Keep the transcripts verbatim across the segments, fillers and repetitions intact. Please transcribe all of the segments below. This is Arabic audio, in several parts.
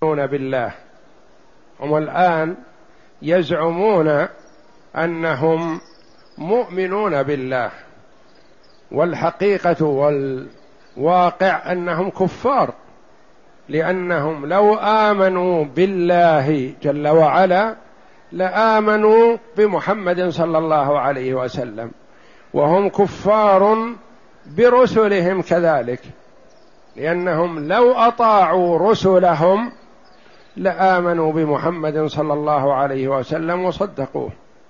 بالله. هم الآن يزعمون أنهم مؤمنون بالله، والحقيقة والواقع أنهم كفار، لأنهم لو آمنوا بالله جل وعلا لآمنوا بمحمد صلى الله عليه وسلم، وهم كفار برسلهم كذلك، لأنهم لو أطاعوا رسلهم لآمنوا بمحمد صلى الله عليه وسلم وصدقوه.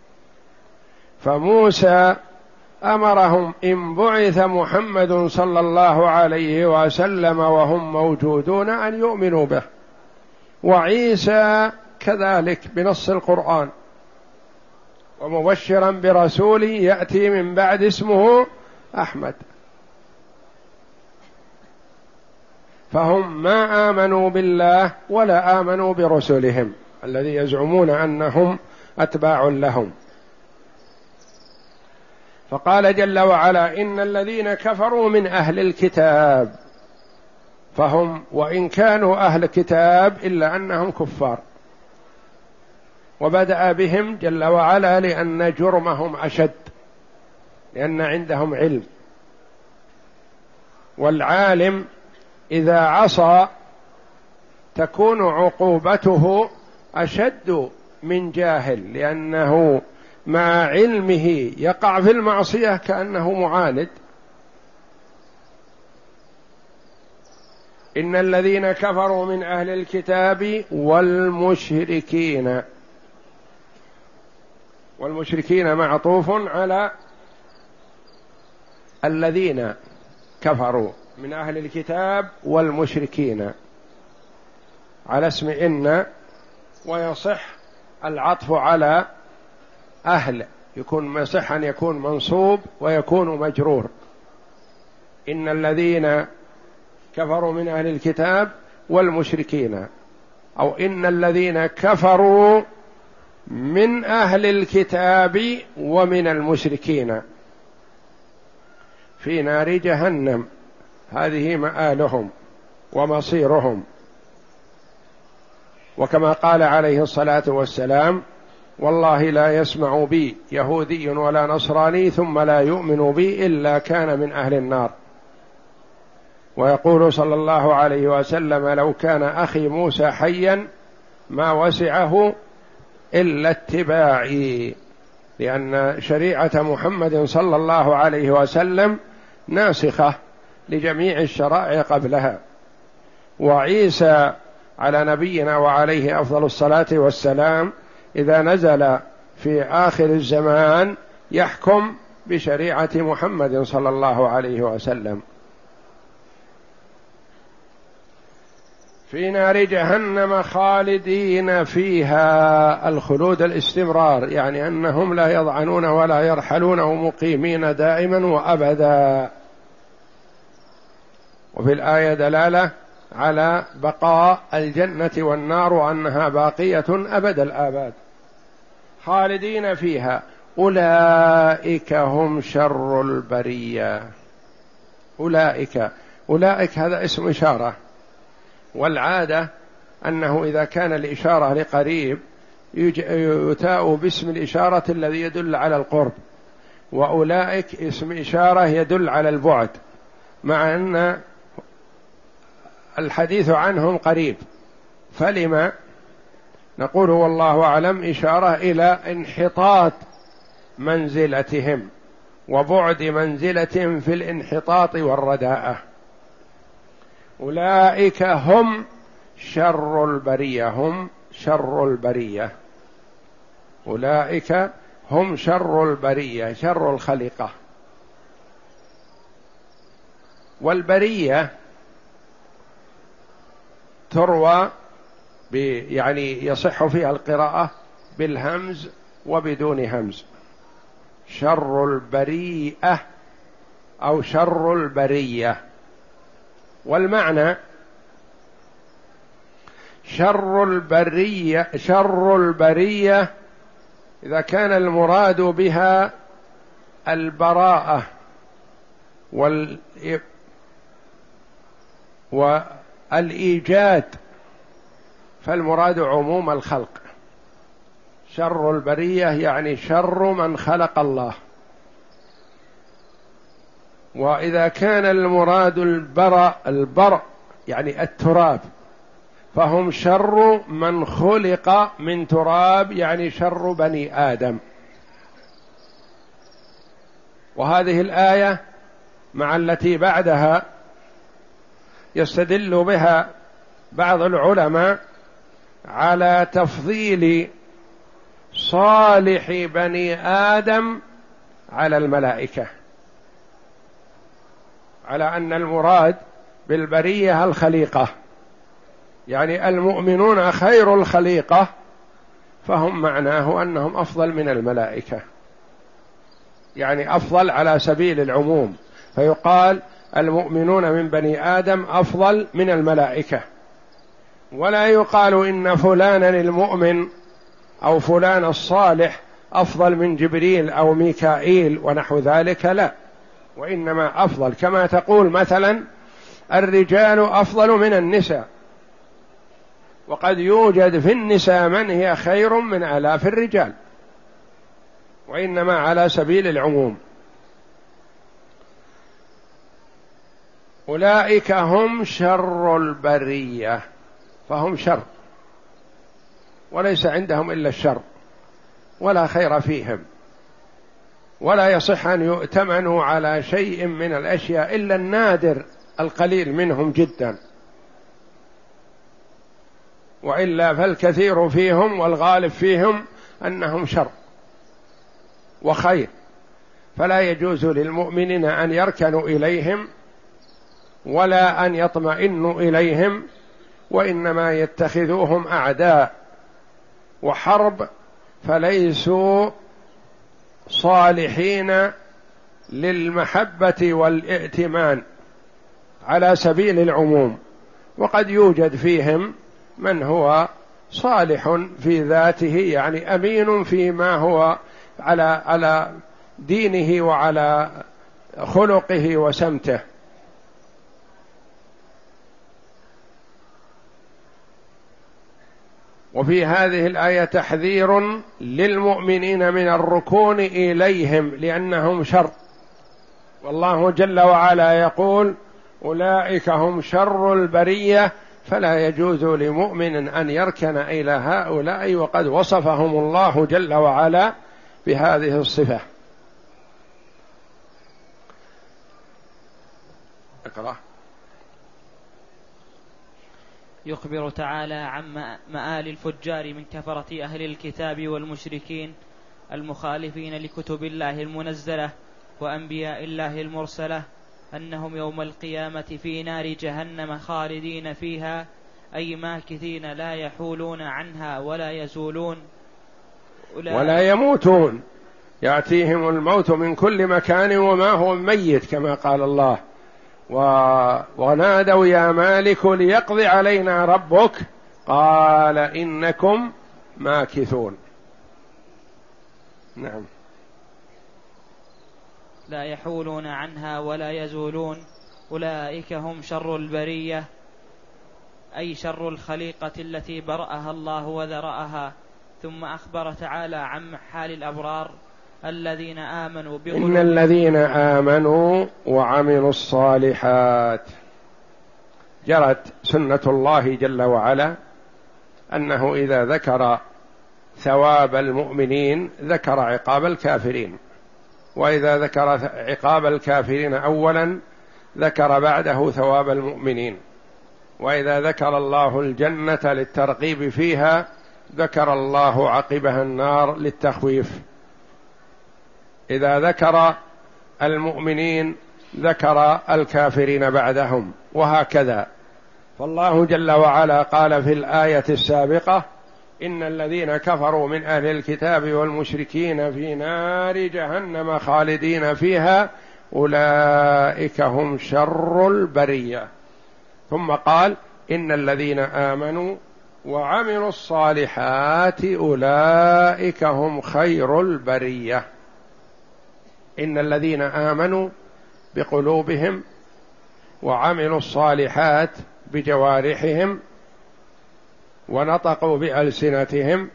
فموسى أمرهم إن بعث محمد صلى الله عليه وسلم وهم موجودون أن يؤمنوا به، وعيسى كذلك بنص القرآن: ومبشرا برسول يأتي من بعد اسمه أحمد. فهم ما آمنوا بالله ولا آمنوا برسلهم الذي يزعمون أنهم أتباع لهم. فقال جل وعلا: إن الذين كفروا من أهل الكتاب، فهم وإن كانوا أهل كتاب إلا أنهم كفار. وبدأ بهم جل وعلا لأن جرمهم أشد، لأن عندهم علم، والعالم إذا عصى تكون عقوبته أشد من جاهل، لأنه مع علمه يقع في المعصية كأنه معاند. إن الذين كفروا من أهل الكتاب والمشركين، والمشركين معطوف على الذين كفروا من أهل الكتاب والمشركين على اسم إن، ويصح العطف على أهل، يكون يصح أن يكون منصوب ويكون مجرور. إن الذين كفروا من أهل الكتاب والمشركين، أو إن الذين كفروا من أهل الكتاب ومن المشركين في نار جهنم، هذه مآلهم ومصيرهم. وكما قال عليه الصلاة والسلام: والله لا يسمع بي يهودي ولا نصراني ثم لا يؤمن بي إلا كان من أهل النار. ويقول صلى الله عليه وسلم: لو كان أخي موسى حيا ما وسعه إلا اتباعي، لأن شريعة محمد صلى الله عليه وسلم ناسخة لجميع الشرائع قبلها. وعيسى على نبينا وعليه أفضل الصلاة والسلام إذا نزل في آخر الزمان يحكم بشريعة محمد صلى الله عليه وسلم. في نار جهنم خالدين فيها، الخلود الاستمرار، يعني أنهم لا يضعنون ولا يرحلون ومقيمين دائما وأبدا. وفي الآية دلالة على بقاء الجنة والنار وأنها باقية أبد الآباد. خالدين فيها أولئك هم شر البرية. أولئك أولئك هذا اسم إشارة، والعادة أنه إذا كان الإشارة لقريب يتاء باسم الإشارة الذي يدل على القرب، وأولئك اسم إشارة يدل على البعد، مع أن الحديث عنهم قريب. فلما نقول والله أعلم إشارة إلى انحطاط منزلتهم وبعد منزلتهم في الانحطاط والرداءة. أولئك هم شر البرية، هم شر البرية، أولئك هم شر البرية، شر الخليقة. والبرية تروى يعني يصح فيها القراءة بالهمز وبدون همز، شر البريئة أو شر البرية. والمعنى شر البرية، شر البرية إذا كان المراد بها البراءة وال والإيجاد فالمراد عموم الخلق. شر البرية يعني شر من خلق الله. وإذا كان المراد البرء البرء يعني التراب، فهم شر من خلق من تراب يعني شر بني آدم. وهذه الآية مع التي بعدها يستدل بها بعض العلماء على تفضيل صالح بني آدم على الملائكة، على أن المراد بالبرية الخليقة، يعني المؤمنون خير الخليقة، فهم معناه أنهم أفضل من الملائكة، يعني أفضل على سبيل العموم، فيقال المؤمنون من بني آدم أفضل من الملائكة. ولا يقال إن فلانا المؤمن أو فلان الصالح أفضل من جبريل أو ميكائيل ونحو ذلك، لا، وإنما أفضل، كما تقول مثلا الرجال أفضل من النساء، وقد يوجد في النساء من هي خير من آلاف الرجال، وإنما على سبيل العموم. أولئك هم شر البرية، فهم شر وليس عندهم إلا الشر، ولا خير فيهم، ولا يصح أن يؤتمنوا على شيء من الأشياء إلا النادر القليل منهم جدا، وإلا فالكثير فيهم والغالب فيهم أنهم شر وخير، فلا يجوز للمؤمنين أن يركنوا إليهم ولا أن يطمئنوا إليهم، وإنما يتخذوهم أعداء وحرب، فليسوا صالحين للمحبة والائتمان على سبيل العموم. وقد يوجد فيهم من هو صالح في ذاته، يعني أمين فيما هو على على دينه وعلى خلقه وسمته. وفي هذه الآية تحذير للمؤمنين من الركون إليهم لأنهم شر، والله جل وعلا يقول أولئك هم شر البرية، فلا يجوز لمؤمن أن يركن إلى هؤلاء، وقد وصفهم الله جل وعلا بهذه الصفة. اقرأ. يخبر تعالى عن مآل الفجار من كفرة أهل الكتاب والمشركين المخالفين لكتب الله المنزلة وأنبياء الله المرسلة، أنهم يوم القيامة في نار جهنم خالدين فيها، أي ماكثين لا يحولون عنها ولا يزولون ولا يموتون، يأتيهم الموت من كل مكان وما هو ميت كما قال الله، و... ونادوا يا مالك ليقضي علينا ربك قال إنكم ماكثون. نعم. لا يحولون عنها ولا يزولون، أولئك هم شر البرية، أي شر الخليقة التي برأها الله وذرأها. ثم أخبر تعالى عن حال الأبرار الذين آمنوا إن الذين آمنوا وعملوا الصالحات. جرت سنة الله جل وعلا أنه إذا ذكر ثواب المؤمنين ذكر عقاب الكافرين، وإذا ذكر عقاب الكافرين أولا ذكر بعده ثواب المؤمنين، وإذا ذكر الله الجنة للترغيب فيها ذكر الله عقبها النار للتخويف، إذا ذكر المؤمنين ذكر الكافرين بعدهم، وهكذا. فالله جل وعلا قال في الآية السابقة إن الذين كفروا من أهل الكتاب والمشركين في نار جهنم خالدين فيها أولئك هم شر البرية، ثم قال إن الذين آمنوا وعملوا الصالحات أولئك هم خير البرية. إن الذين آمنوا بقلوبهم وعملوا الصالحات بجوارحهم ونطقوا بألسنتهم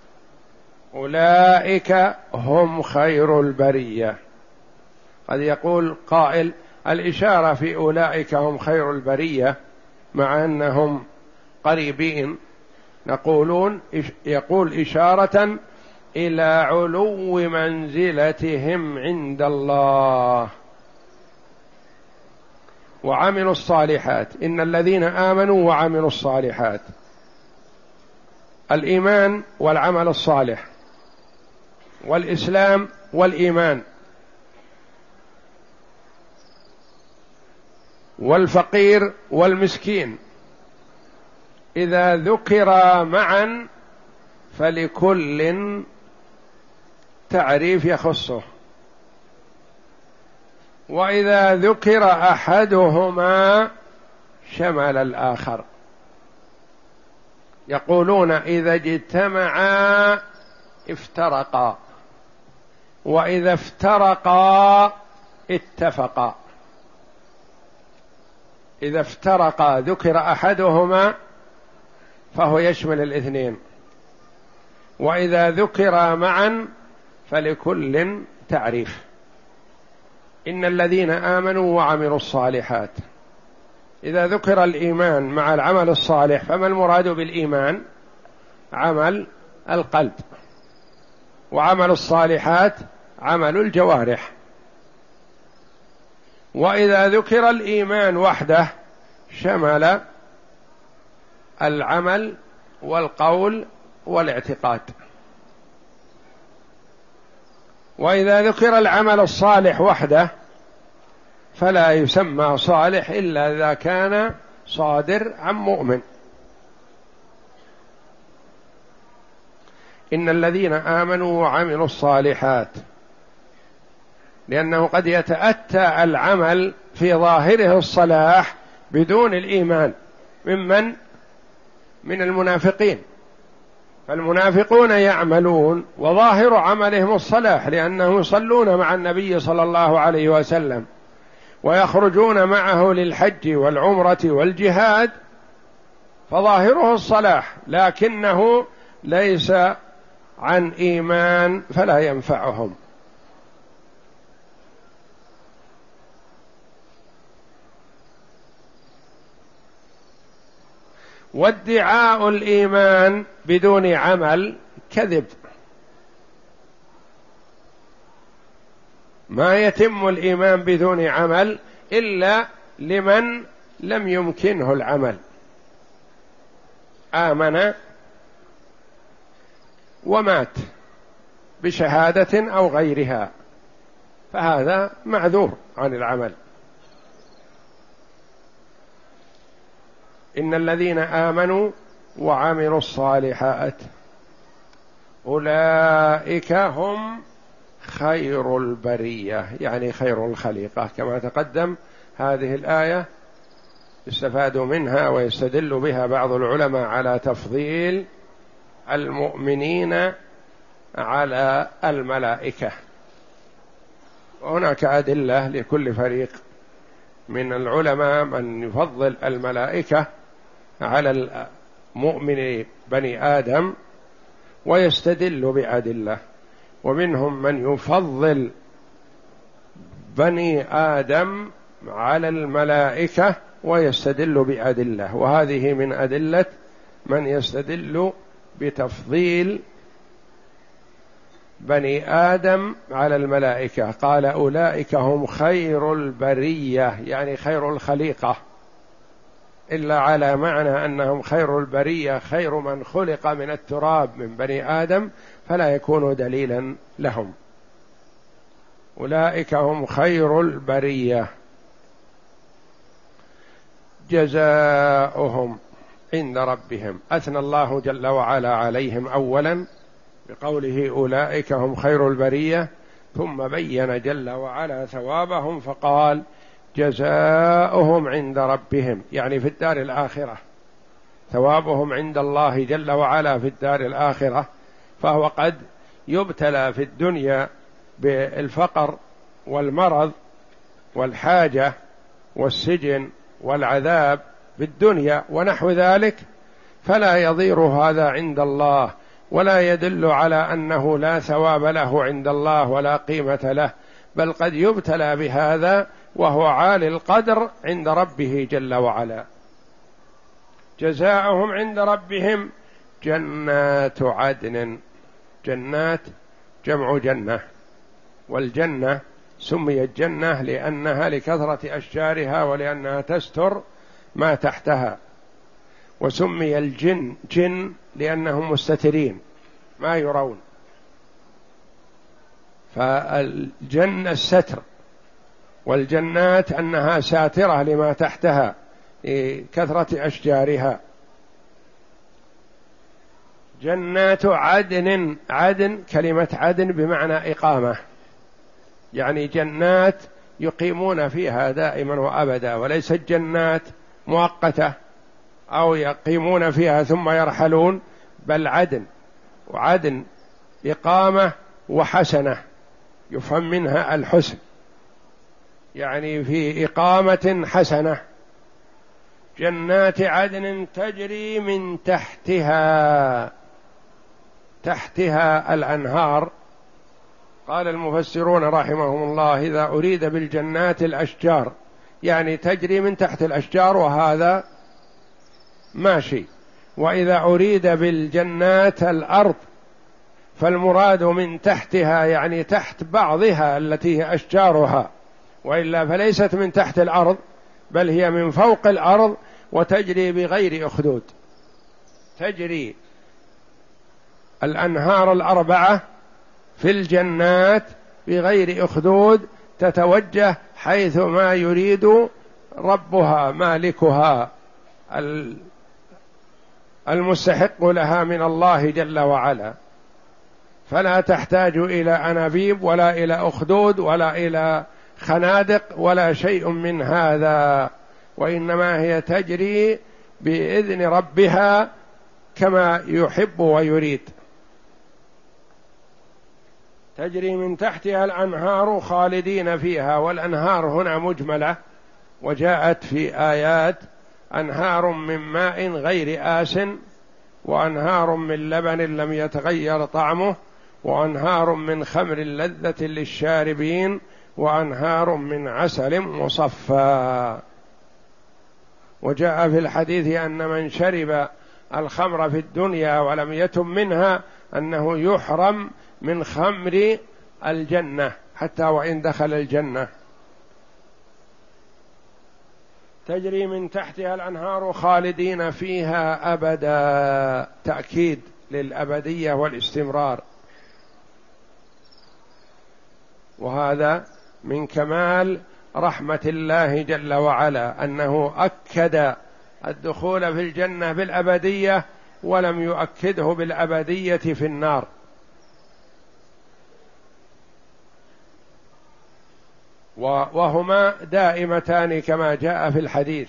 أولئك هم خير البرية. قد يقول قائل الإشارة في أولئك هم خير البرية مع أنهم قريبين، نقولون يقول إشارة إلى علو منزلتهم عند الله وعملوا الصالحات. إن الذين آمنوا وعملوا الصالحات، الإيمان والعمل الصالح والإسلام والإيمان والفقير والمسكين إذا ذكر معا فلكل تعريف يخصه، وإذا ذكر أحدهما شمل الآخر. يقولون إذا اجتمعا افترقا، وإذا افترقا اتفقا. إذا افترقا ذكر أحدهما فهو يشمل الاثنين، وإذا ذكر معا فلكل تعريف. إن الذين آمنوا وعملوا الصالحات، إذا ذكر الإيمان مع العمل الصالح فما المراد بالإيمان؟ عمل القلب، وعمل الصالحات عمل الجوارح. وإذا ذكر الإيمان وحده شمل العمل والقول والاعتقاد. وإذا ذكر العمل الصالح وحده فلا يسمى صالح إلا إذا كان صادر عن مؤمن. إن الذين آمنوا وعملوا الصالحات، لأنه قد يتأتى العمل في ظاهره الصلاح بدون الإيمان. ممن؟ من المنافقين. فالمنافقون يعملون وظاهر عملهم الصلاح، لأنهم يصلون مع النبي صلى الله عليه وسلم ويخرجون معه للحج والعمرة والجهاد، فظاهره الصلاح، لكنه ليس عن إيمان فلا ينفعهم. وادعاء الإيمان بدون عمل كذب. ما يتم الإيمان بدون عمل إلا لمن لم يمكنه العمل. آمن ومات بشهادة أو غيرها فهذا معذور عن العمل. إن الذين آمنوا وعملوا الصالحات أولئك هم خير البرية، يعني خير الخليقة. كما تقدم هذه الآية يستفاد منها ويستدل بها بعض العلماء على تفضيل المؤمنين على الملائكة. وهناك أدلة لكل فريق من العلماء من يفضل الملائكة على المؤمن بني آدم ويستدل بأدلة، ومنهم من يفضل بني آدم على الملائكة ويستدل بأدلة، وهذه من أدلة من يستدل بتفضيل بني آدم على الملائكة. قال أولئك هم خير البرية، يعني خير الخليقة، إلا على معنى أنهم خير البرية، خير من خلق من التراب من بني آدم، فلا يكون دليلا لهم. أولئك هم خير البرية جزاؤهم عند ربهم. أثنى الله جل وعلا عليهم أولا بقوله أولئك هم خير البرية، ثم بين جل وعلا ثوابهم فقال جزاؤهم عند ربهم، يعني في الدار الآخرة. ثوابهم عند الله جل وعلا في الدار الآخرة، فهو قد يبتلى في الدنيا بالفقر والمرض والحاجة والسجن والعذاب في الدنيا ونحو ذلك، فلا يضير هذا عند الله، ولا يدل على أنه لا ثواب له عند الله ولا قيمة له، بل قد يبتلى بهذا وهو عالي القدر عند ربه جل وعلا. جزاؤهم عند ربهم جنات عدن. جنات جمع جنة، والجنة سميت جنة لأنها لكثرة أشجارها ولأنها تستر ما تحتها، وسمي الجن جن لأنهم مستترين ما يرون، فالجنة الستر، والجنات أنها ساترة لما تحتها لكثرة أشجارها. جنات عدن. عدن كلمة عدن بمعنى إقامة، يعني جنات يقيمون فيها دائما وأبدا، وليست جنات مؤقتة أو يقيمون فيها ثم يرحلون، بل عدن. وعدن إقامة وحسنة، يفهم منها الحسن، يعني في إقامة حسنة. جنات عدن تجري من تحتها، تحتها الأنهار. قال المفسرون رحمهم الله إذا أريد بالجنات الأشجار، يعني تجري من تحت الأشجار وهذا ماشي، وإذا أريد بالجنات الأرض فالمراد من تحتها يعني تحت بعضها التي هي أشجارها، وإلا فليست من تحت الأرض بل هي من فوق الأرض وتجري بغير أخدود. تجري الأنهار الأربعة في الجنات بغير أخدود، تتوجه حيث ما يريد ربها مالكها المستحق لها من الله جل وعلا، فلا تحتاج إلى أنابيب ولا إلى أخدود ولا إلى خنادق ولا شيء من هذا، وإنما هي تجري بإذن ربها كما يحب ويريد. تجري من تحتها الأنهار خالدين فيها، والأنهار هنا مجملة، وجاءت في آيات أنهار من ماء غير آسن، وأنهار من لبن لم يتغير طعمه، وأنهار من خمر لذة للشاربين، وأنهار من عسل مصفى. وجاء في الحديث أن من شرب الخمر في الدنيا ولم يتم منها أنه يحرم من خمر الجنة حتى وإن دخل الجنة. تجري من تحتها الأنهار خالدين فيها أبدا، تأكيد للأبدية والاستمرار. وهذا من كمال رحمة الله جل وعلا أنه أكد الدخول في الجنة بالأبدية ولم يؤكده بالأبدية في النار. وهما دائمتان كما جاء في الحديث،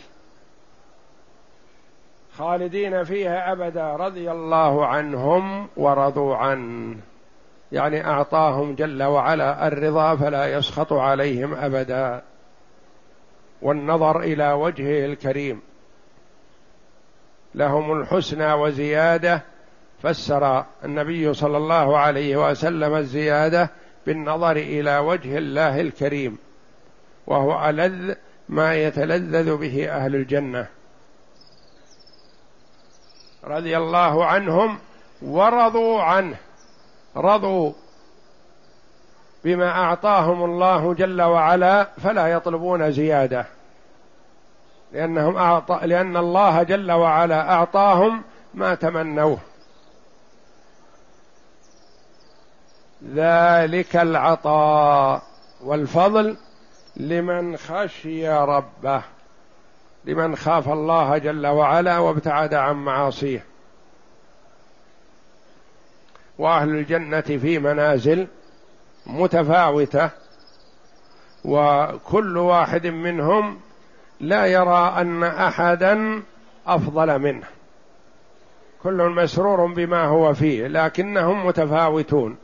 خالدين فيها أبدا رضي الله عنهم ورضوا عنه، يعني أعطاهم جل وعلا الرضا فلا يسخط عليهم أبدا، والنظر إلى وجهه الكريم. لهم الحسنى وزيادة، فسر النبي صلى الله عليه وسلم الزيادة بالنظر إلى وجه الله الكريم، وهو ألذ ما يتلذذ به أهل الجنة. رضي الله عنهم ورضوا عنه، رضوا بما أعطاهم الله جل وعلا فلا يطلبون زيادة، لأنهم أعطى لأن الله جل وعلا أعطاهم ما تمنوه. ذلك العطاء والفضل لمن خشي ربه، لمن خاف الله جل وعلا وابتعد عن معاصيه. وأهل الجنة في منازل متفاوتة، وكل واحد منهم لا يرى أن أحدا أفضل منه، كل مسرور بما هو فيه، لكنهم متفاوتون.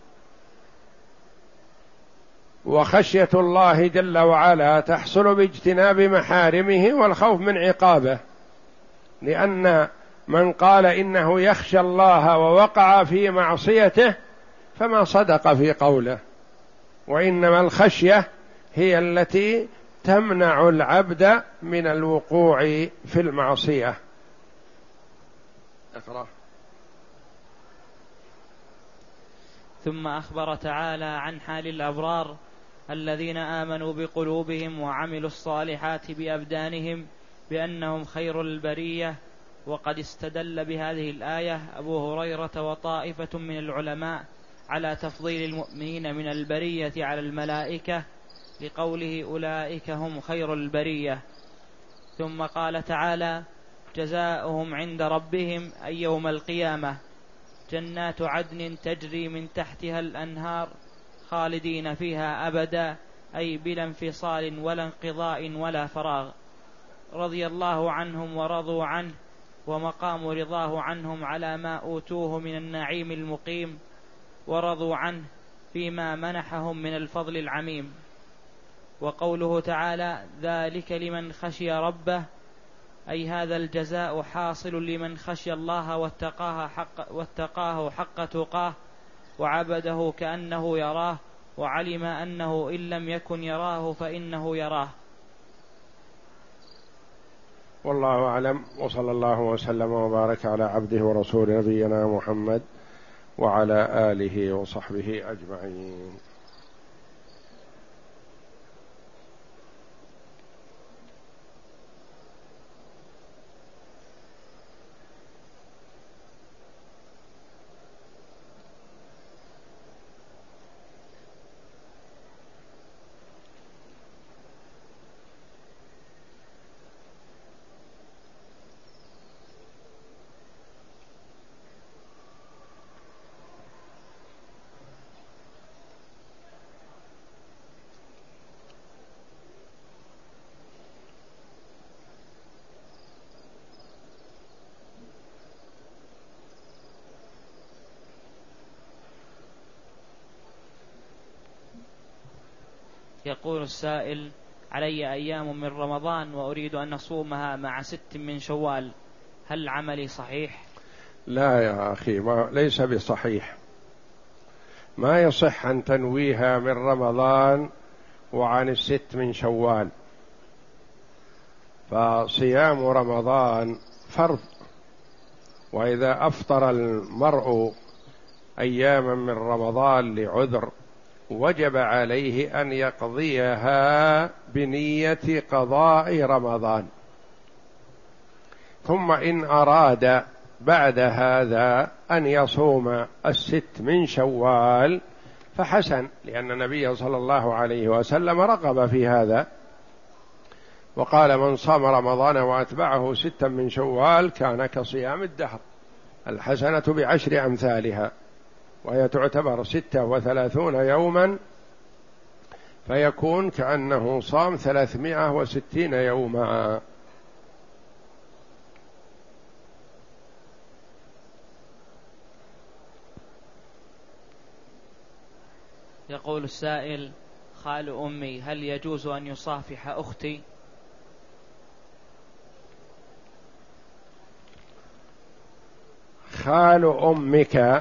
وخشية الله جل وعلا تحصل باجتناب محارمه والخوف من عقابه، لأن من قال إنه يخشى الله ووقع في معصيته فما صدق في قوله، وإنما الخشية هي التي تمنع العبد من الوقوع في المعصية. اقرأ. ثم أخبر تعالى عن حال الأبرار الذين آمنوا بقلوبهم وعملوا الصالحات بأبدانهم بأنهم خير البرية. وقد استدل بهذه الآية أبو هريرة وطائفة من العلماء على تفضيل المؤمنين من البرية على الملائكة لقوله أولئك هم خير البرية. ثم قال تعالى جزاؤهم عند ربهم أي يوم القيامة جنات عدن تجري من تحتها الأنهار خالدين فيها أبدا أي بلا انفصال ولا انقضاء ولا فراغ، رضي الله عنهم ورضوا عنه، ومقام رضاه عنهم على ما أوتوه من النعيم المقيم، ورضوا عنه فيما منحهم من الفضل العميم. وقوله تعالى ذلك لمن خشي ربه أي هذا الجزاء حاصل لمن خشي الله واتقاه حق, واتقاه حق تقاه وعبده كأنه يراه وعلم أنه إن لم يكن يراه فإنه يراه. والله أعلم، وصلى الله وسلم وبارك على عبده ورسول نبينا محمد وعلى آله وصحبه أجمعين. يقول السائل علي أيام من رمضان وأريد أن أصومها مع ست من شوال، هل عملي صحيح؟ لا يا أخي، ما ليس بصحيح، ما يصح أن تنويها من رمضان وعن الست من شوال، فصيام رمضان فرض، وإذا أفطر المرء أياما من رمضان لعذر وجب عليه أن يقضيها بنية قضاء رمضان، ثم إن أراد بعد هذا أن يصوم الست من شوال فحسن، لأن النبي صلى الله عليه وسلم رغب في هذا وقال من صام رمضان وأتبعه ستا من شوال كان كصيام الدهر، الحسنة بعشر أمثالها، وهي تعتبر ستة وثلاثون يوما، فيكون كأنه صام ثلاثمائة وستين يوما. يقول السائل خال أمي هل يجوز أن يصافح أختي؟ خال أمك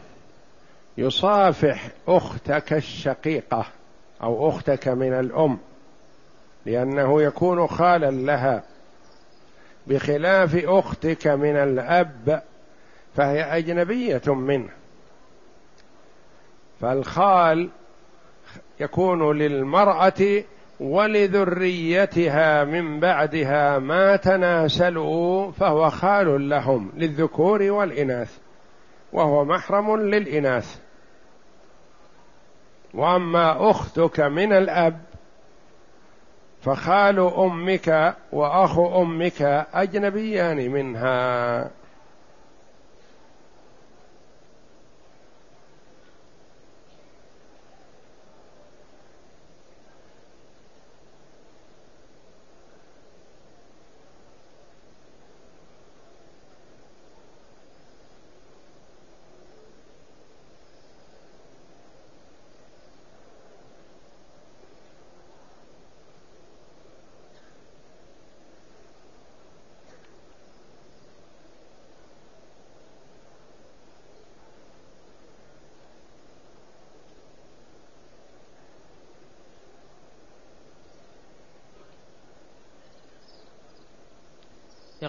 يصافح أختك الشقيقة أو أختك من الأم، لأنه يكون خالا لها، بخلاف أختك من الأب فهي أجنبية منه، فالخال يكون للمرأة ولذريتها من بعدها ما تناسلوا، فهو خال لهم للذكور والإناث، وهو محرم للإناث. وأما أختك من الأب فخال أمك وأخو أمك أجنبيان منها.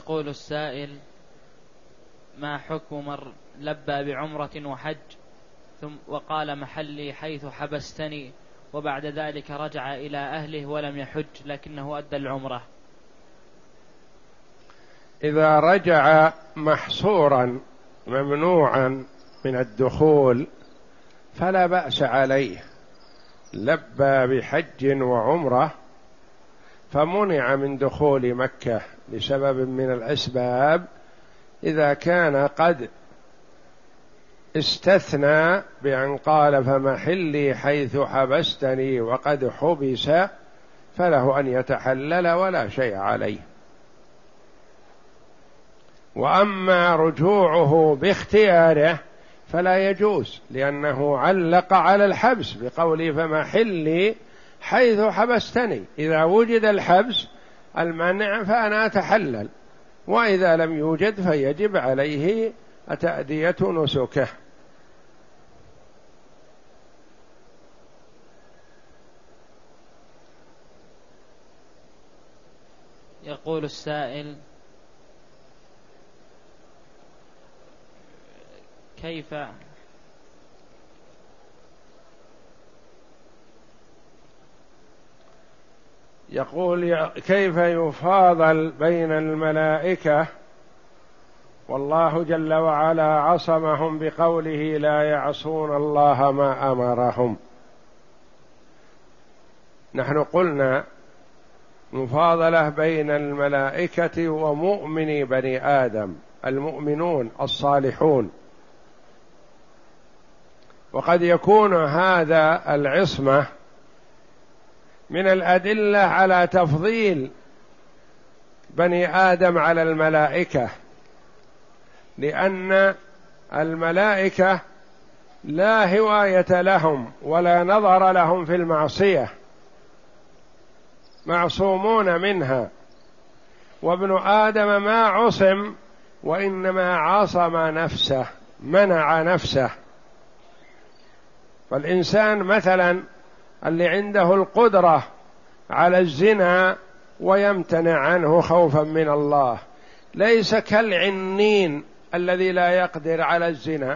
يقول السائل: ما حكم من لبى بعمرة وحج ثم وقال محلي حيث حبستني، وبعد ذلك رجع إلى أهله ولم يحج لكنه أدى العمرة؟ إذا رجع محصورا ممنوعا من الدخول فلا بأس عليه. لبى بحج وعمرة فمنع من دخول مكة لسبب من الأسباب، إذا كان قد استثنى بأن قال فمحلي حيث حبستني وقد حبس، فله أن يتحلل ولا شيء عليه. وأما رجوعه باختياره فلا يجوز، لأنه علق على الحبس بقوله فمحلي حيث حبستني، إذا وجد الحبس المنع فأنا أتحلل، وإذا لم يوجد فيجب عليه تأدية نسكه. يقول السائل: كيف يقول كيف يفاضل بين الملائكة والله جل وعلا عصمهم بقوله لا يعصون الله ما أمرهم؟ نحن قلنا مفاضلة بين الملائكة ومؤمني بني آدم، المؤمنون الصالحون، وقد يكون هذا العصمة من الأدلة على تفضيل بني آدم على الملائكة، لأن الملائكة لا هواية لهم ولا نظر لهم في المعصية، معصومون منها، وابن آدم ما عصم وإنما عصم نفسه، منع نفسه. فالإنسان مثلا اللي عنده القدرة على الزنا ويمتنع عنه خوفا من الله ليس كالعنين الذي لا يقدر على الزنا.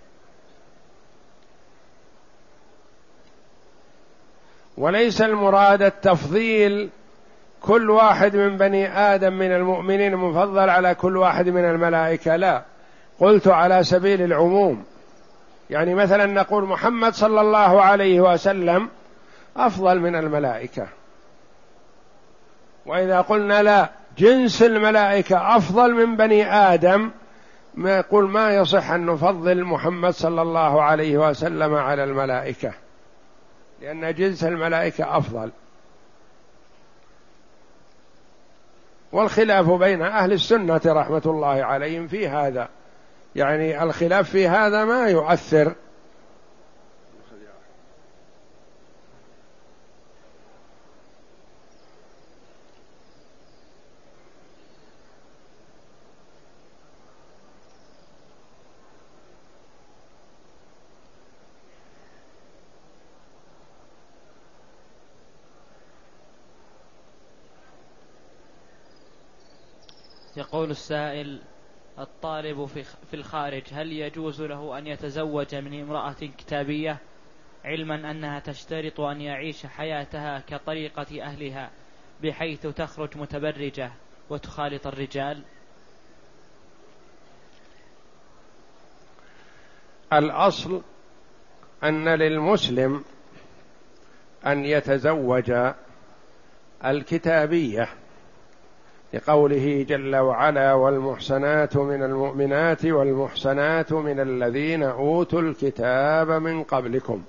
وليس المراد التفضيل كل واحد من بني آدم من المؤمنين مفضل على كل واحد من الملائكة، لا، قلت على سبيل العموم. يعني مثلا نقول محمد صلى الله عليه وسلم أفضل من الملائكة، وإذا قلنا لا، جنس الملائكة أفضل من بني آدم، ما يقول ما يصح أن نفضل محمد صلى الله عليه وسلم على الملائكة، لأن جنس الملائكة أفضل. والخلاف بين أهل السنة رحمة الله عليهم في هذا، يعني الخلاف في هذا ما يؤثر. يقول السائل: الطالب في الخارج هل يجوز له أن يتزوج من امرأة كتابية، علما أنها تشترط أن يعيش حياتها كطريقة أهلها بحيث تخرج متبرجة وتخالط الرجال؟ الأصل أن للمسلم أن يتزوج الكتابية، لقوله جل وعلا والمحسنات من المؤمنات والمحسنات من الذين أوتوا الكتاب من قبلكم.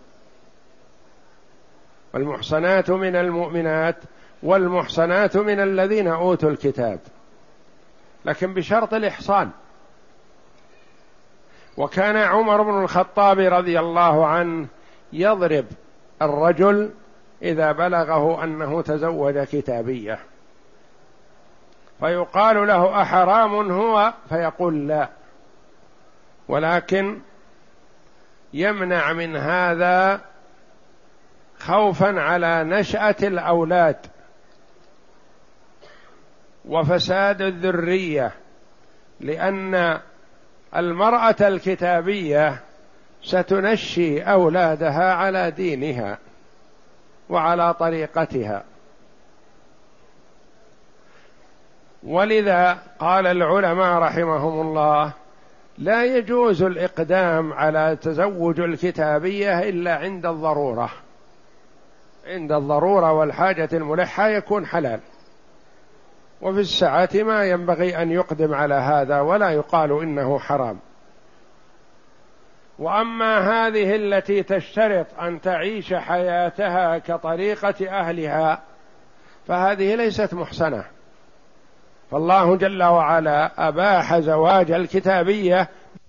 والمحسنات من المؤمنات والمحسنات من الذين أوتوا الكتاب، لكن بشرط الإحصان. وكان عمر بن الخطاب رضي الله عنه يضرب الرجل إذا بلغه أنه تزوج كتابية، فيقال له أحرام هو؟ فيقول لا، ولكن يمنع من هذا خوفا على نشأة الأولاد، وفساد الذرية، لأن المرأة الكتابية ستنشي أولادها على دينها وعلى طريقتها. ولذا قال العلماء رحمهم الله: لا يجوز الإقدام على تزوج الكتابية إلا عند الضرورة، عند الضرورة والحاجة الملحة يكون حلال، وفي السعة ما ينبغي أن يقدم على هذا ولا يقال إنه حرام. وأما هذه التي تشترط أن تعيش حياتها كطريقة أهلها فهذه ليست محسنة، فالله جل وعلا أباح زواج الكتابية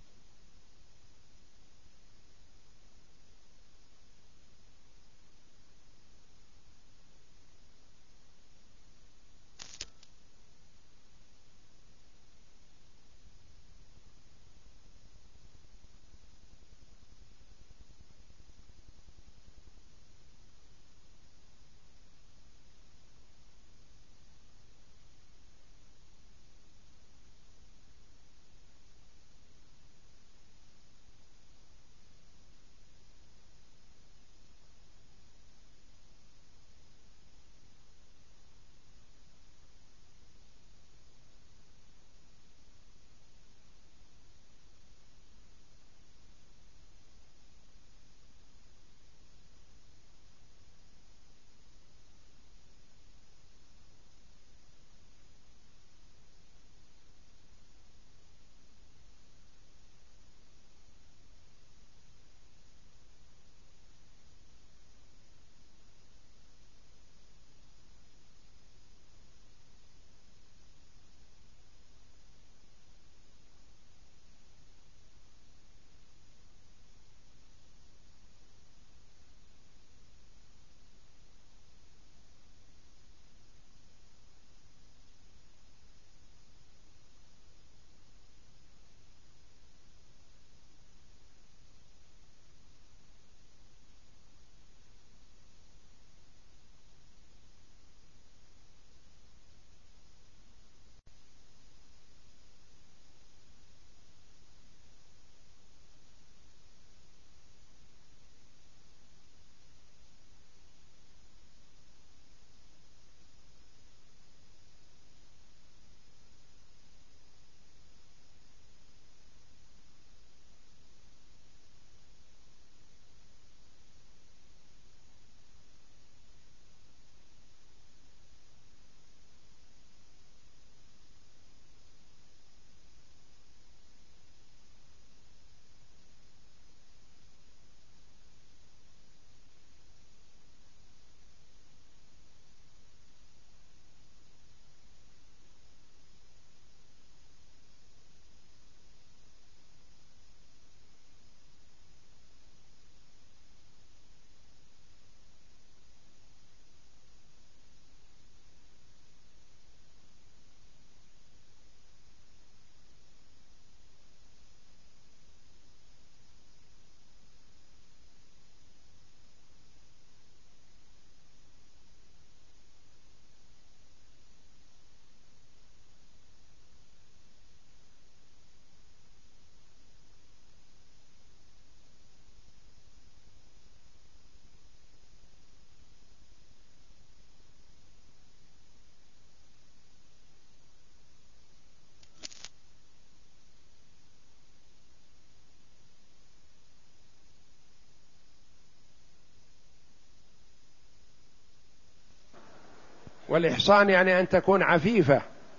والإحصان يعني أن تكون عفيفة،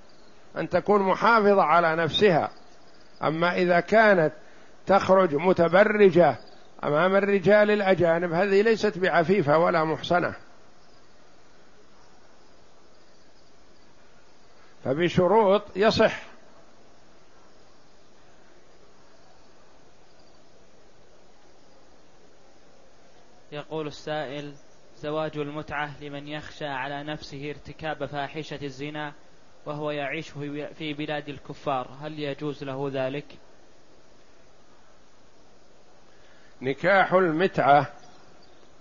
أن تكون محافظة على نفسها. أما إذا كانت تخرج متبرجة أمام الرجال الأجانب هذه ليست بعفيفة ولا محصنة، فبشروط يصح. يقول السائل: زواج المتعة لمن يخشى على نفسه ارتكاب فاحشة الزنا وهو يعيش في بلاد الكفار، هل يجوز له ذلك؟ نكاح المتعة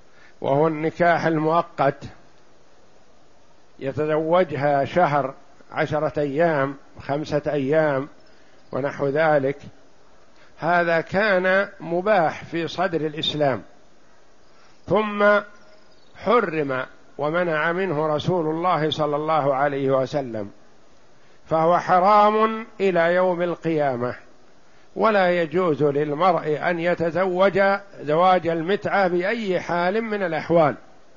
وهو النكاح المؤقت يتزوجها شهر عشرة أيام خمسة أيام ونحو ذلك، هذا كان مباح في صدر الإسلام، ثم حرم ومنع منه رسول الله صلى الله عليه وسلم، فهو حرام إلى يوم القيامة. ولا يجوز للمرء أن يتزوج زواج المتعة بأي حال من الأحوال،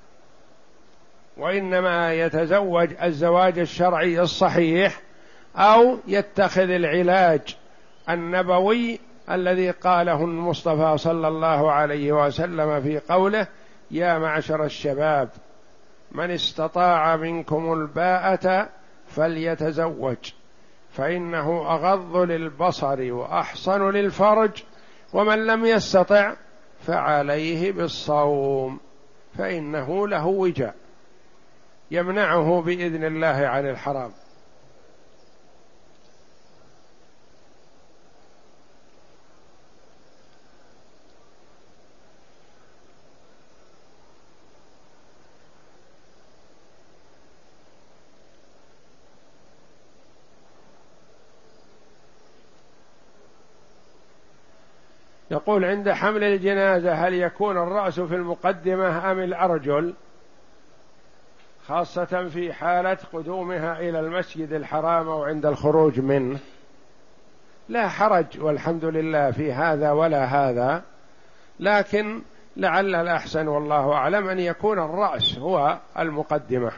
وإنما يتزوج الزواج الشرعي الصحيح، أو يتخذ العلاج النبوي الذي قاله المصطفى صلى الله عليه وسلم في قوله: يا معشر الشباب من استطاع منكم الباءة فليتزوج فإنه أغض للبصر وأحصن للفرج، ومن لم يستطع فعليه بالصوم فإنه له وجاء يمنعه بإذن الله عن الحرام. يقول: عند حمل الجنازة هل يكون الرأس في المقدمة أم الأرجل، خاصة في حالة قدومها إلى المسجد الحرام أو عند الخروج منه؟ لا حرج والحمد لله في هذا ولا هذا، لكن لعل الأحسن والله أعلم أن يكون الرأس هو المقدمة.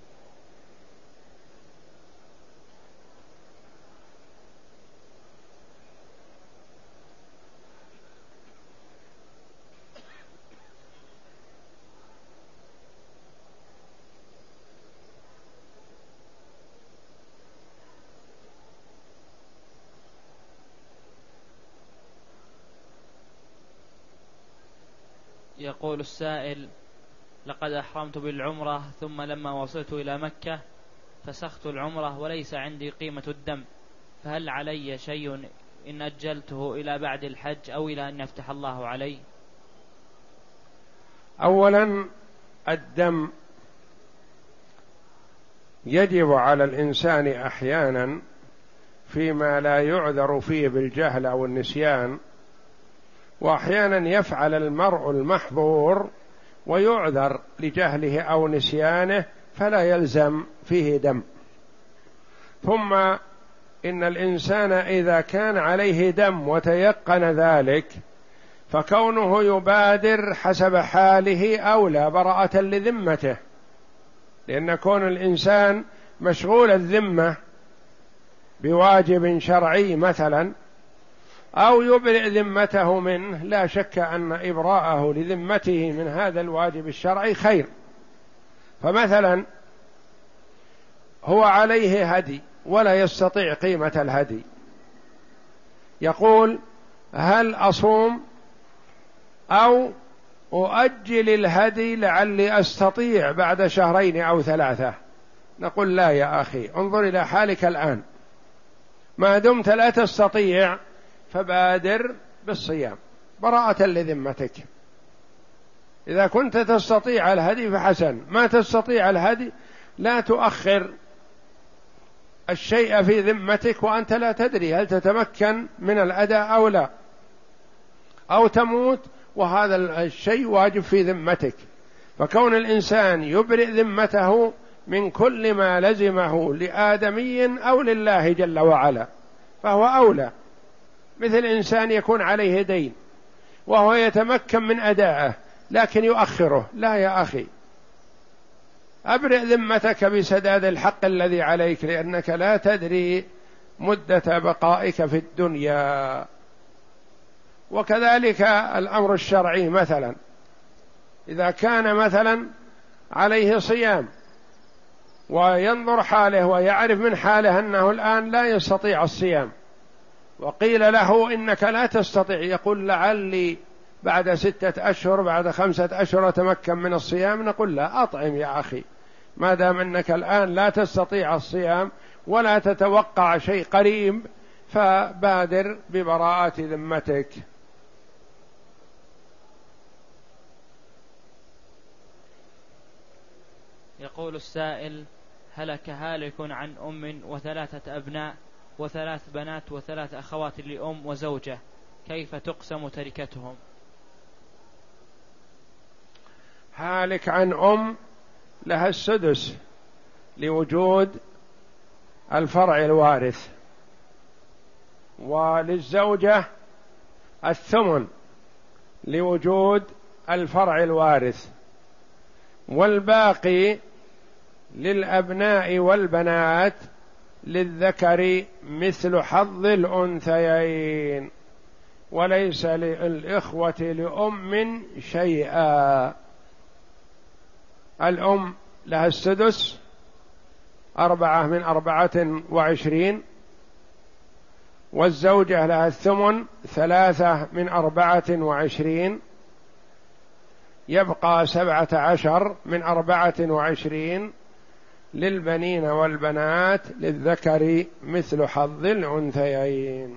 يقول السائل: لقد أحرمت بالعمرة، ثم لما وصلت إلى مكة فسخت العمرة وليس عندي قيمة الدم، فهل علي شيء إن أجلته إلى بعد الحج أو إلى أن يفتح الله علي؟ أولا، الدم يجب على الإنسان أحيانا فيما لا يعذر فيه بالجهل أو النسيان، وأحيانا يفعل المرء المحظور ويعذر لجهله أو نسيانه فلا يلزم فيه دم. ثم إن الإنسان إذا كان عليه دم وتيقن ذلك فكونه يبادر حسب حاله أولى براءة لذمته، لأن كون الإنسان مشغول الذمة بواجب شرعي مثلا أو يبرئ ذمته منه، لا شك أن إبراءه لذمته من هذا الواجب الشرعي خير. فمثلا هو عليه هدي ولا يستطيع قيمة الهدي، يقول: هل أصوم أو أؤجل الهدي لعلي أستطيع بعد شهرين أو ثلاثة؟ نقول: لا يا أخي، انظر إلى حالك الآن، ما دمت لا تستطيع فبادر بالصيام براءة لذمتك. إذا كنت تستطيع الهدي فحسن، ما تستطيع الهدي لا تؤخر الشيء في ذمتك وأنت لا تدري هل تتمكن من الأداء أو لا، أو تموت وهذا الشيء واجب في ذمتك. فكون الإنسان يبرئ ذمته من كل ما لزمه لآدمي أو لله جل وعلا فهو أولى. مثل إنسان يكون عليه دين وهو يتمكن من أدائه لكن يؤخره، لا يا أخي، أبرئ ذمتك بسداد الحق الذي عليك، لأنك لا تدري مدة بقائك في الدنيا. وكذلك الأمر الشرعي، مثلا إذا كان مثلا عليه صيام وينظر حاله ويعرف من حاله أنه الآن لا يستطيع الصيام، وقيل له إنك لا تستطيع، يقول: لعلي بعد ستة أشهر بعد خمسة أشهر أتمكن من الصيام، نقول: لا، أطعم يا أخي، ما دام أنك الآن لا تستطيع الصيام ولا تتوقع شيء قريب فبادر ببراءة ذمتك. يقول السائل: هلك هالك عن أم وثلاثة أبناء وثلاث بنات وثلاث أخوات لأم وزوجة، كيف تقسم تركتهم؟ هالك عن أم لها السدس لوجود الفرع الوارث، وللزوجة الثمن لوجود الفرع الوارث، والباقي للأبناء والبنات للذكر مثل حظ الأنثيين، وليس للإخوة لأم شيئا. الأم لها السدس أربعة من أربعة وعشرين، والزوجة لها الثمن ثلاثة من أربعة وعشرين، يبقى سبعة عشر من أربعة وعشرين للبنين والبنات للذكر مثل حظ الأنثيين.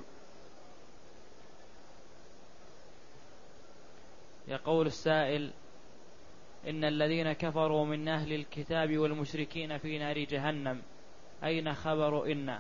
يقول السائل: إن الذين كفروا من أهل الكتاب والمشركين في نار جهنم، أين خبر إن؟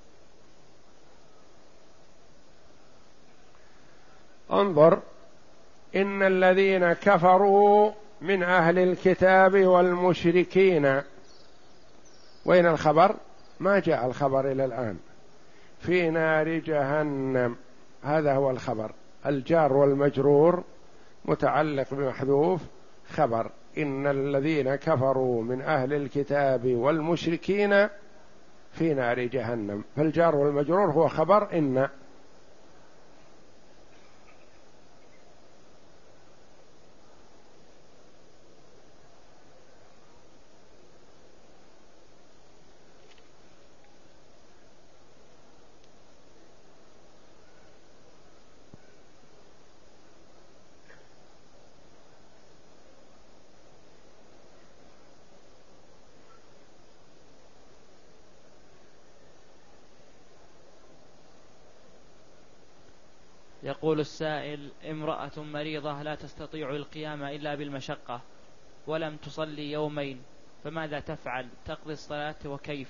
انظر، إن الذين كفروا من أهل الكتاب والمشركين، وين الخبر؟ ما جاء الخبر إلى الآن. في نار جهنم، هذا هو الخبر. الجار والمجرور متعلق بمحذوف خبر، إن الذين كفروا من أهل الكتاب والمشركين في نار جهنم، فالجار والمجرور هو خبر إن. يقول السائل: امرأة مريضة لا تستطيع القيام إلا بالمشقة ولم تصلي يومين، فماذا تفعل؟ تقضي الصلاة وكيف؟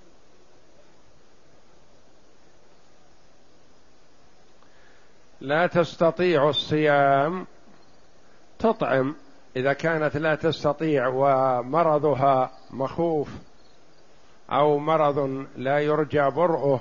لا تستطيع الصيام تطعم، إذا كانت لا تستطيع ومرضها مخوف أو مرض لا يرجى برؤه،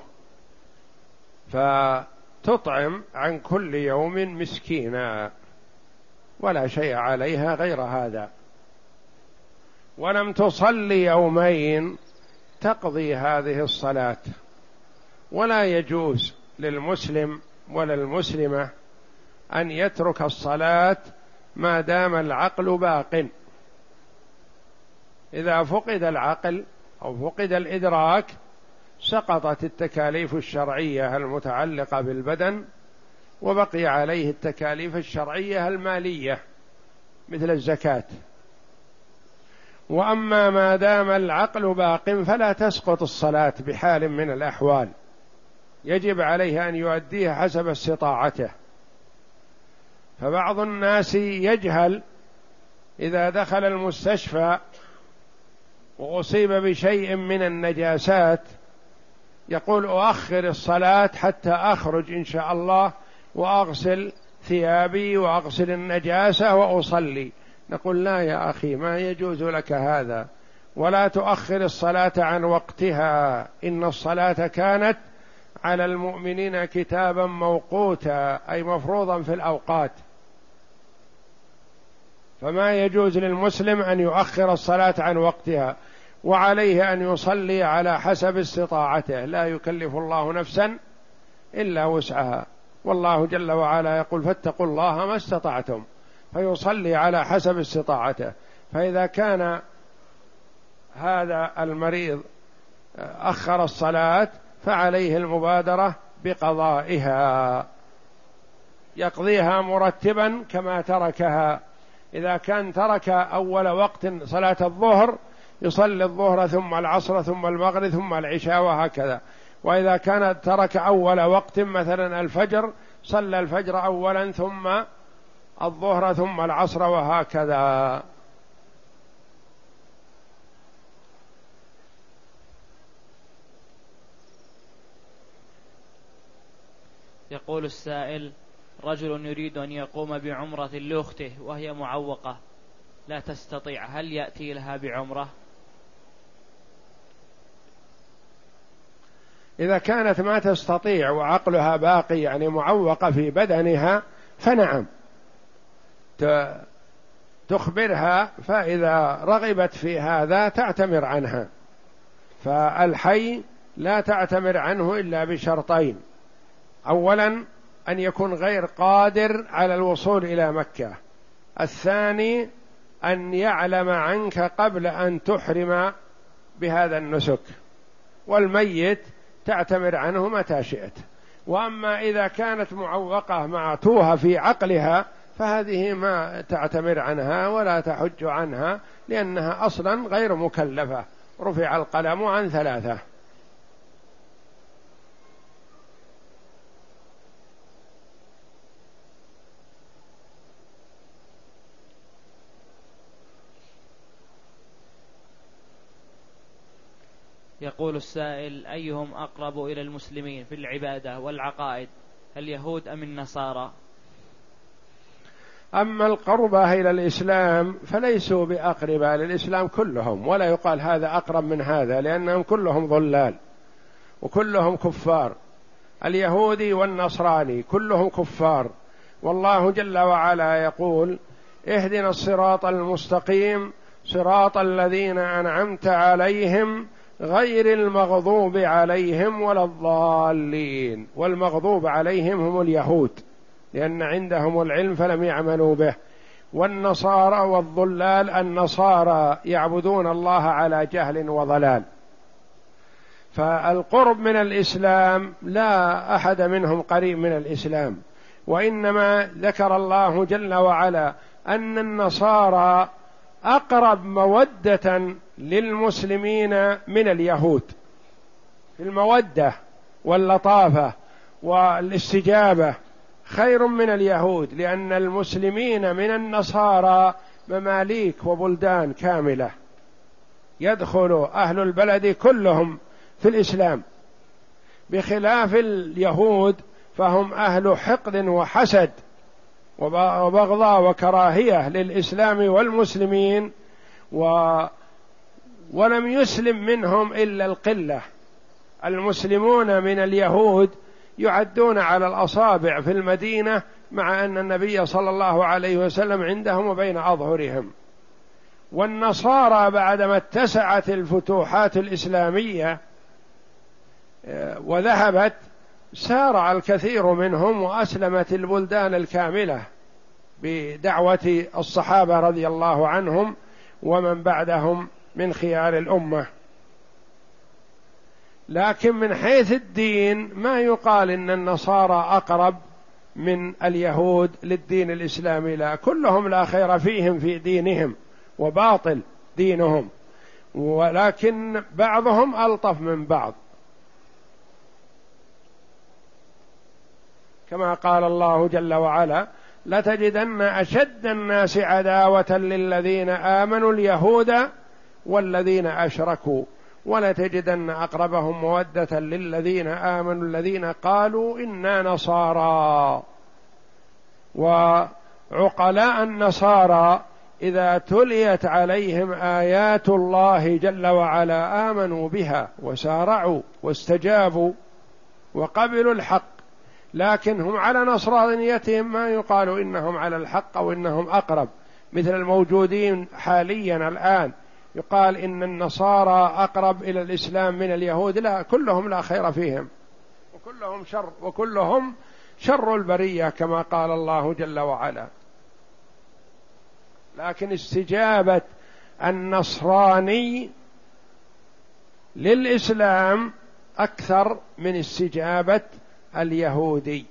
فتطعم عن كل يوم مسكينا ولا شيء عليها غير هذا. ولم تصلي يومين تقضي هذه الصلاة. ولا يجوز للمسلم ولا المسلمة أن يترك الصلاة ما دام العقل باق. إذا فقد العقل أو فقد الإدراك سقطت التكاليف الشرعية المتعلقة بالبدن، وبقي عليه التكاليف الشرعية المالية مثل الزكاة. وأما ما دام العقل باق فلا تسقط الصلاة بحال من الأحوال، يجب عليه أن يؤديها حسب استطاعته. فبعض الناس يجهل إذا دخل المستشفى وأصيب بشيء من النجاسات يقول أؤخر الصلاة حتى أخرج إن شاء الله وأغسل ثيابي وأغسل النجاسة وأصلي. نقول: لا يا أخي، ما يجوز لك هذا، ولا تؤخر الصلاة عن وقتها، إن الصلاة كانت على المؤمنين كتابا موقوتا، أي مفروضا في الأوقات. فما يجوز للمسلم أن يؤخر الصلاة عن وقتها، وعليه أن يصلي على حسب استطاعته، لا يكلف الله نفسا إلا وسعها، والله جل وعلا يقول: فاتقوا الله ما استطعتم، فيصلي على حسب استطاعته. فإذا كان هذا المريض أخر الصلاة فعليه المبادرة بقضائها، يقضيها مرتبا كما تركها. إذا كان ترك أول وقت صلاة الظهر يصلي الظهر ثم العصر ثم المغرب ثم العشاء وهكذا. وإذا كان ترك أول وقت مثلا الفجر صلى الفجر أولا ثم الظهر ثم العصر وهكذا. يقول السائل: رجل يريد أن يقوم بعمرة لأخته وهي معوقة لا تستطيع، هل يأتي لها بعمرة؟ إذا كانت ما تستطيع وعقلها باقي يعني معوقة في بدنها فنعم تخبرها، فإذا رغبت في هذا تعتمر عنها. فالحي لا تعتمر عنه إلا بشرطين: أولا أن يكون غير قادر على الوصول إلى مكة، الثاني أن يعلم عنك قبل أن تحرم بهذا النسك، والميت تعتمر عنه متى شئت. وأما إذا كانت معوقة معتوهة في عقلها فهذه ما تعتمر عنها ولا تحج عنها، لأنها أصلا غير مكلفة، رفع القلم عن ثلاثة. يقول السائل: أيهم أقرب إلى المسلمين في العبادة والعقائد، اليهود أم النصارى؟ أما القربة إلى الإسلام فليسوا بأقرباء للإسلام كلهم، ولا يقال هذا أقرب من هذا، لأنهم كلهم ضلال وكلهم كفار. اليهودي والنصراني كلهم كفار، والله جل وعلا يقول: اهدنا الصراط المستقيم صراط الذين أنعمت عليهم غير المغضوب عليهم ولا الضالين. والمغضوب عليهم هم اليهود، لأن عندهم العلم فلم يعملوا به، والنصارى والضلال النصارى يعبدون الله على جهل وضلال. فالقرب من الإسلام لا أحد منهم قريب من الإسلام، وإنما ذكر الله جل وعلا أن النصارى أقرب مودة للمسلمين من اليهود في المودة واللطافة والاستجابة، خير من اليهود، لأن المسلمين من النصارى مماليك وبلدان كاملة، يدخل أهل البلد كلهم في الإسلام، بخلاف اليهود فهم أهل حقد وحسد وبغضاء وكراهية للإسلام والمسلمين، و ولم يسلم منهم إلا القلة. المسلمون من اليهود يعدون على الأصابع في المدينة، مع أن النبي صلى الله عليه وسلم عندهم وبين أظهرهم. والنصارى بعدما اتسعت الفتوحات الإسلامية وذهبت سارع الكثير منهم وأسلمت البلدان الكاملة بدعوة الصحابة رضي الله عنهم ومن بعدهم من خيار الأمة. لكن من حيث الدين ما يقال إن النصارى أقرب من اليهود للدين الإسلامي، لا، كلهم لا خير فيهم في دينهم وباطل دينهم، ولكن بعضهم ألطف من بعض، كما قال الله جل وعلا: لتجدن أشد الناس عداوة للذين آمنوا اليهود والذين أشركوا ولتجدن أقربهم مودة للذين آمنوا الذين قالوا إنا نصارى. وعقلاء النصارى إذا تليت عليهم آيات الله جل وعلا آمنوا بها وسارعوا واستجابوا وقبلوا الحق، لكن هم على نصرانيتهم ما يقال إنهم على الحق أو إنهم أقرب، مثل الموجودين حاليا الآن يقال إن النصارى أقرب إلى الإسلام من اليهود، لا، كلهم لا خير فيهم وكلهم شر، وكلهم شر البرية كما قال الله جل وعلا. لكن استجابة النصراني للإسلام أكثر من استجابة اليهودي.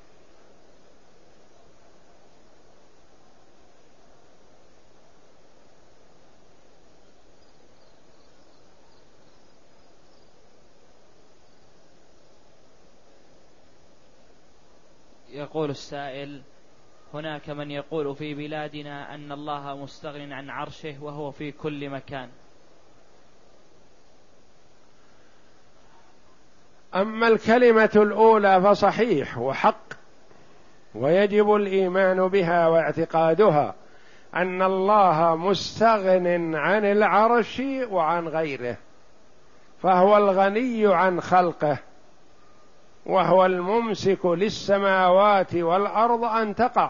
يقول السائل: هناك من يقول في بلادنا أن الله مستغن عن عرشه وهو في كل مكان. أما الكلمة الأولى فصحيح وحق، ويجب الإيمان بها واعتقادها أن الله مستغن عن العرش وعن غيره، فهو الغني عن خلقه، وهو الممسك للسماوات والأرض أن تقع،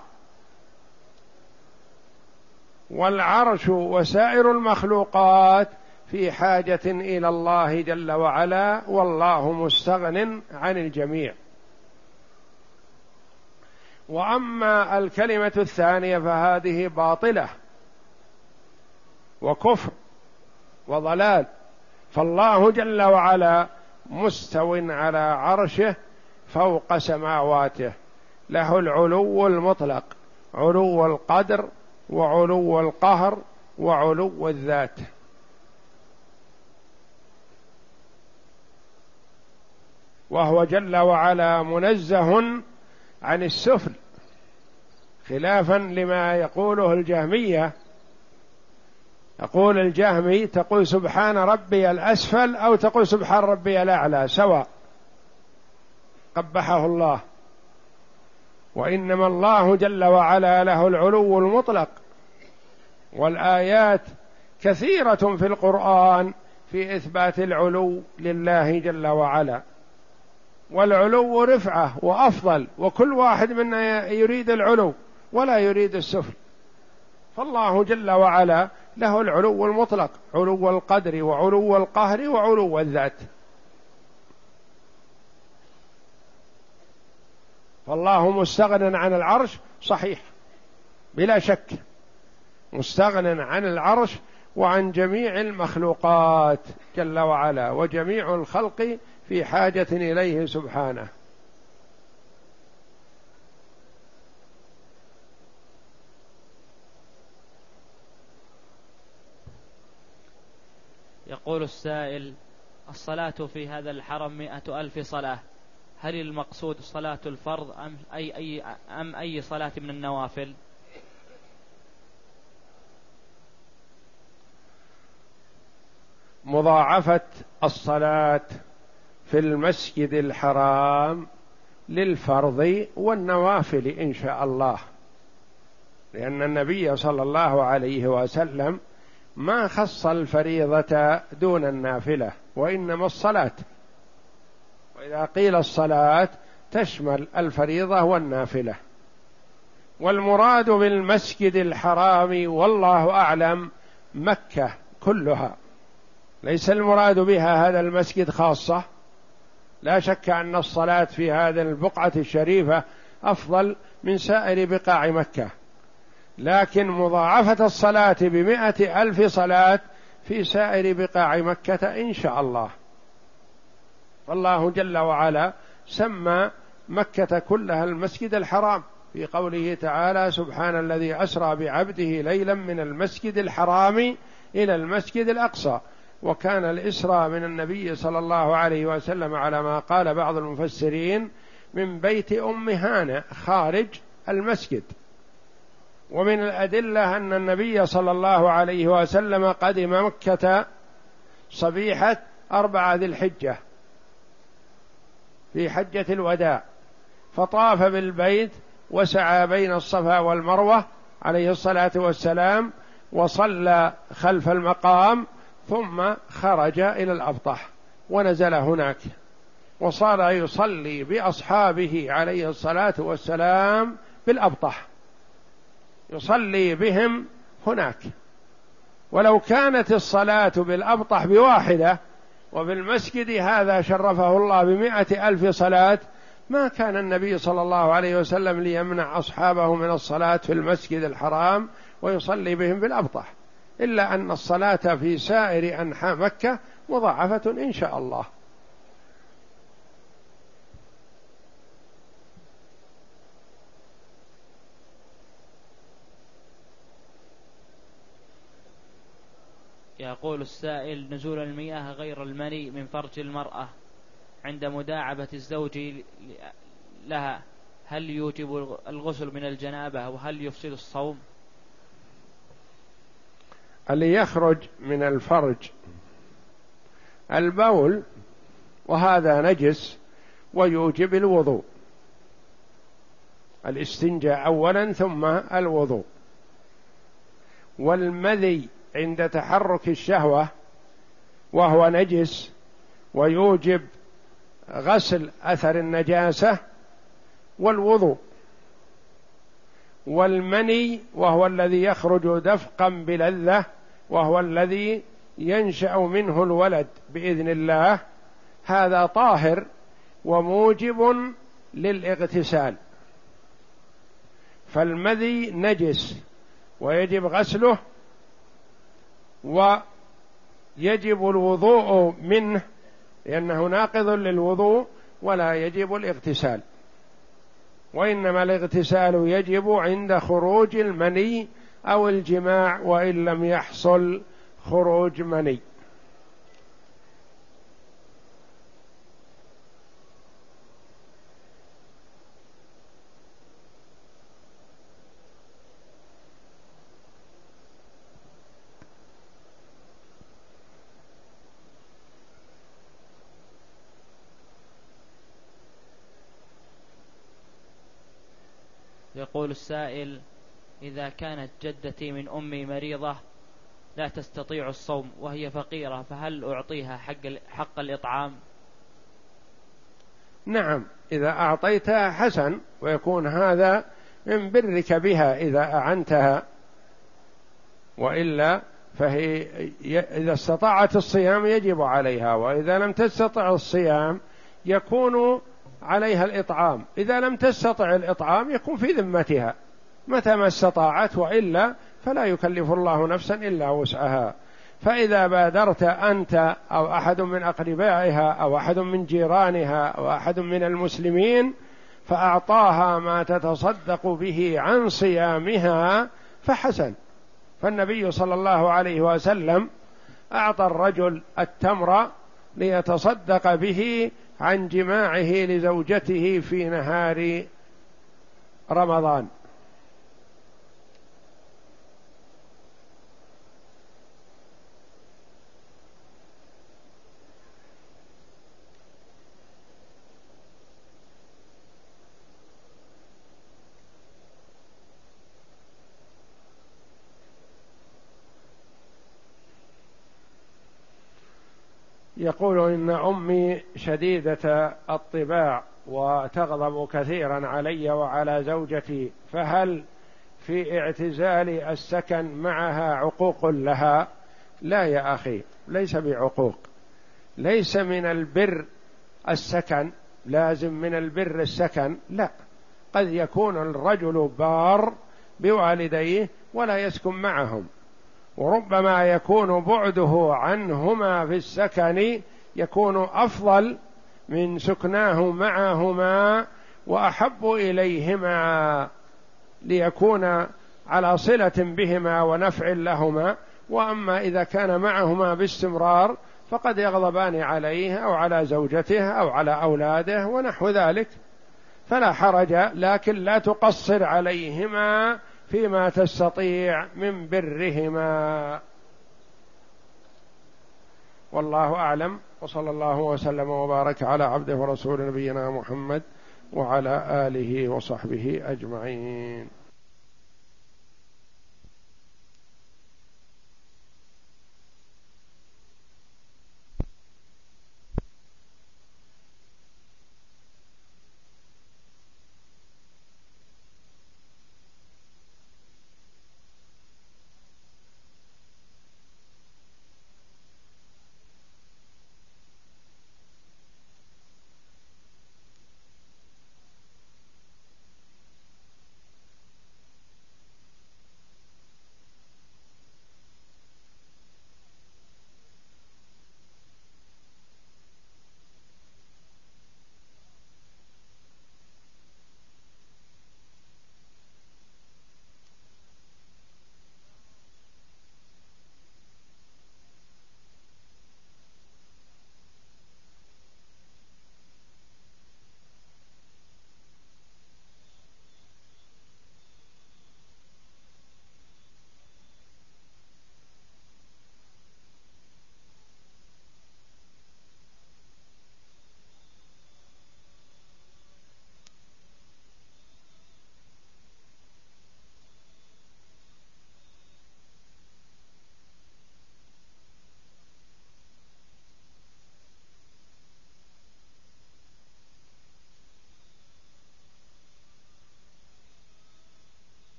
والعرش وسائر المخلوقات في حاجة إلى الله جل وعلا، والله مستغن عن الجميع. وأما الكلمة الثانية فهذه باطلة وكفر وضلال، فالله جل وعلا مستو على عرشه فوق سماواته، له العلو المطلق، علو القدر وعلو القهر وعلو الذات. وهو جل وعلا منزه عن السفل، خلافا لما يقوله الجهمية. يقول الجهمي تقول سبحان ربي الأسفل أو تقول سبحان ربي الأعلى سواء، قبحه الله. وإنما الله جل وعلا له العلو المطلق، والآيات كثيرة في القرآن في إثبات العلو لله جل وعلا، والعلو رفعة وأفضل، وكل واحد منا يريد العلو ولا يريد السفل، فالله جل وعلا له العلو المطلق، علو القدر وعلو القهر وعلو الذات. فالله مستغن عن العرش صحيح بلا شك، مستغن عن العرش وعن جميع المخلوقات جل وعلا، وجميع الخلق في حاجة إليه سبحانه. يقول السائل: الصلاة في هذا الحرم مئة ألف صلاة، هل المقصود صلاة الفرض أم أي, أي, أم أي صلاة من النوافل؟ مضاعفة الصلاة في المسجد الحرام للفرض والنوافل إن شاء الله، لأن النبي صلى الله عليه وسلم ما خص الفريضة دون النافلة، وإنما الصلاة، وإذا قيل الصلاة تشمل الفريضة والنافلة. والمراد بالمسجد الحرام والله أعلم مكة كلها، ليس المراد بها هذا المسجد خاصة. لا شك أن الصلاة في هذه البقعة الشريفة أفضل من سائر بقاع مكة، لكن مضاعفة الصلاة بمئة ألف صلاة في سائر بقاع مكة إن شاء الله. فالله جل وعلا سمى مكة كلها المسجد الحرام في قوله تعالى: سبحان الذي أسرى بعبده ليلا من المسجد الحرام إلى المسجد الأقصى. وكان الإسراء من النبي صلى الله عليه وسلم على ما قال بعض المفسرين من بيت أم هانة خارج المسجد. ومن الأدلة أن النبي صلى الله عليه وسلم قدم مكة صبيحة أربعة ذي الحجة في حجة الوداع، فطاف بالبيت وسعى بين الصفا والمروة عليه الصلاة والسلام، وصلى خلف المقام، ثم خرج إلى الأبطح ونزل هناك، وصار يصلي بأصحابه عليه الصلاة والسلام بالأبطح، يصلي بهم هناك. ولو كانت الصلاة بالأبطح بواحدة وبالمسجد هذا شرفه الله بمئة ألف صلاة، ما كان النبي صلى الله عليه وسلم ليمنع أصحابه من الصلاة في المسجد الحرام ويصلي بهم بالأبطح، إلا أن الصلاة في سائر أنحاء مكة مضاعفة إن شاء الله. يقول السائل: نزول المياه غير المني من فرج المرأة عند مداعبة الزوج لها، هل يوجب الغسل من الجنابة وهل يفسد الصوم؟ اللي يخرج من الفرج البول وهذا نجس ويوجب الوضوء، الاستنجاء أولا ثم الوضوء. والمذي عند تحرك الشهوة وهو نجس ويوجب غسل أثر النجاسة والوضوء. والمني وهو الذي يخرج دفقا بلذة وهو الذي ينشأ منه الولد بإذن الله، هذا طاهر وموجب للاغتسال. فالمذي نجس ويجب غسله ويجب الوضوء منه لأنه ناقض للوضوء ولا يجب الاغتسال، وإنما الاغتسال يجب عند خروج المني أو الجماع وإن لم يحصل خروج مني. يقول السائل: إذا كانت جدتي من أمي مريضة لا تستطيع الصوم وهي فقيرة، فهل أعطيها حق حق الإطعام؟ نعم، إذا أعطيتها حسن، ويكون هذا من برك بها إذا أعنتها، وإلا فهي إذا استطاعت الصيام يجب عليها، وإذا لم تستطع الصيام يكون عليها الإطعام. إذا لم تستطع الإطعام يكون في ذمتها متى ما استطاعت، وإلا فلا يكلف الله نفسا إلا وسعها. فإذا بادرت أنت أو أحد من أقربائها أو أحد من جيرانها أو أحد من المسلمين فأعطاها ما تتصدق به عن صيامها فحسن. فالنبي صلى الله عليه وسلم أعطى الرجل التمر ليتصدق به عن جماعه لزوجته في نهار رمضان. يقول: إن أمي شديدة الطباع وتغضب كثيرا علي وعلى زوجتي، فهل في اعتزال السكن معها عقوق لها؟ لا يا أخي، ليس بعقوق، ليس من البر السكن، لازم من البر السكن، لا، قد يكون الرجل بار بوالديه ولا يسكن معهم، وربما يكون بعده عنهما في السكن يكون أفضل من سكناه معهما وأحب إليهما ليكون على صلة بهما ونفع لهما. وأما إذا كان معهما باستمرار فقد يغضبان عليه أو على زوجته أو على أولاده ونحو ذلك، فلا حرج، لكن لا تقصر عليهما فيما تستطيع من برهما. والله أعلم، وصلى الله وسلم وبارك على عبده ورسول نبينا محمد وعلى آله وصحبه أجمعين.